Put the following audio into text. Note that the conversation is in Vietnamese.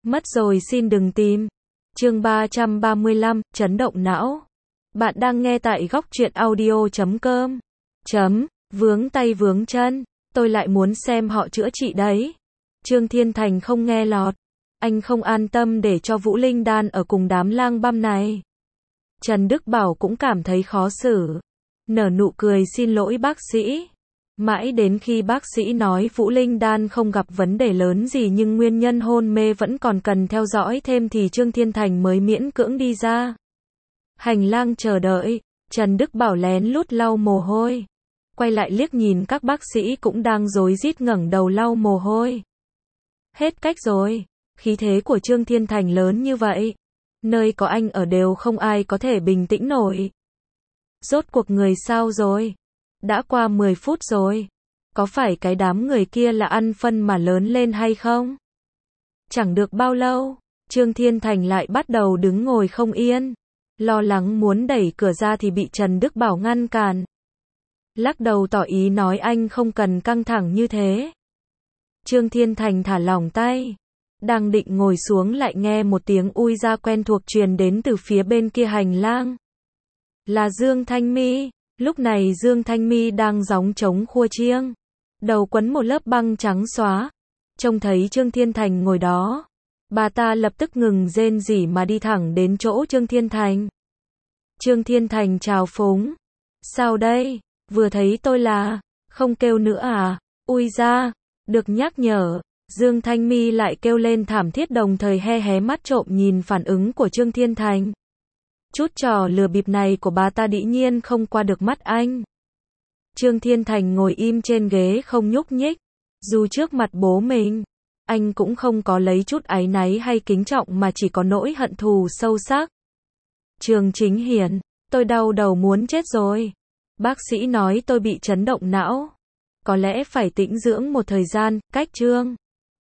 Mất rồi xin đừng tìm. Chương 335, chấn động não. Bạn đang nghe tại góc truyện audio.com. Vướng tay vướng chân, tôi lại muốn xem họ chữa trị đấy. Trương Thiên Thành không nghe lọt. Anh không an tâm để cho Vũ Linh Đan ở cùng đám lang băm này. Trần Đức Bảo cũng cảm thấy khó xử. Nở nụ cười xin lỗi bác sĩ. Mãi đến khi bác sĩ nói Vũ Linh Đan không gặp vấn đề lớn gì nhưng nguyên nhân hôn mê vẫn còn cần theo dõi thêm thì Trương Thiên Thành mới miễn cưỡng đi ra. Hành lang chờ đợi, Trần Đức Bảo lén lút lau mồ hôi. Quay lại liếc nhìn các bác sĩ cũng đang rối rít ngẩng đầu lau mồ hôi. Hết cách rồi, khí thế của Trương Thiên Thành lớn như vậy. Nơi có anh ở đều không ai có thể bình tĩnh nổi. Rốt cuộc người sao rồi? Đã qua 10 phút rồi. Có phải cái đám người kia là ăn phân mà lớn lên hay không? Chẳng được bao lâu, Trương Thiên Thành lại bắt đầu đứng ngồi không yên. Lo lắng muốn đẩy cửa ra thì bị Trần Đức Bảo ngăn cản. Lắc đầu tỏ ý nói anh không cần căng thẳng như thế. Trương Thiên Thành thả lỏng tay. Đang định ngồi xuống lại nghe một tiếng ui ra quen thuộc truyền đến từ phía bên kia hành lang. Là Dương Thanh Mi. Lúc này Dương Thanh Mi đang gióng trống khua chiêng. Đầu quấn một lớp băng trắng xóa. Trông thấy Trương Thiên Thành ngồi đó. Bà ta lập tức ngừng rên rỉ mà đi thẳng đến chỗ Trương Thiên Thành. Trương Thiên Thành chào phúng. Sao đây? Vừa thấy tôi là, không kêu nữa à? Ui ra, được nhắc nhở. Dương Thanh Mi lại kêu lên thảm thiết đồng thời hé hé mắt trộm nhìn phản ứng của Trương Thiên Thành. Chút trò lừa bịp này của bà ta dĩ nhiên không qua được mắt anh. Trương Thiên Thành ngồi im trên ghế không nhúc nhích. Dù trước mặt bố mình, anh cũng không có lấy chút áy náy hay kính trọng mà chỉ có nỗi hận thù sâu sắc. Trương Chính Hiển, tôi đau đầu muốn chết rồi. Bác sĩ nói tôi bị chấn động não. Có lẽ phải tĩnh dưỡng một thời gian, cách Trương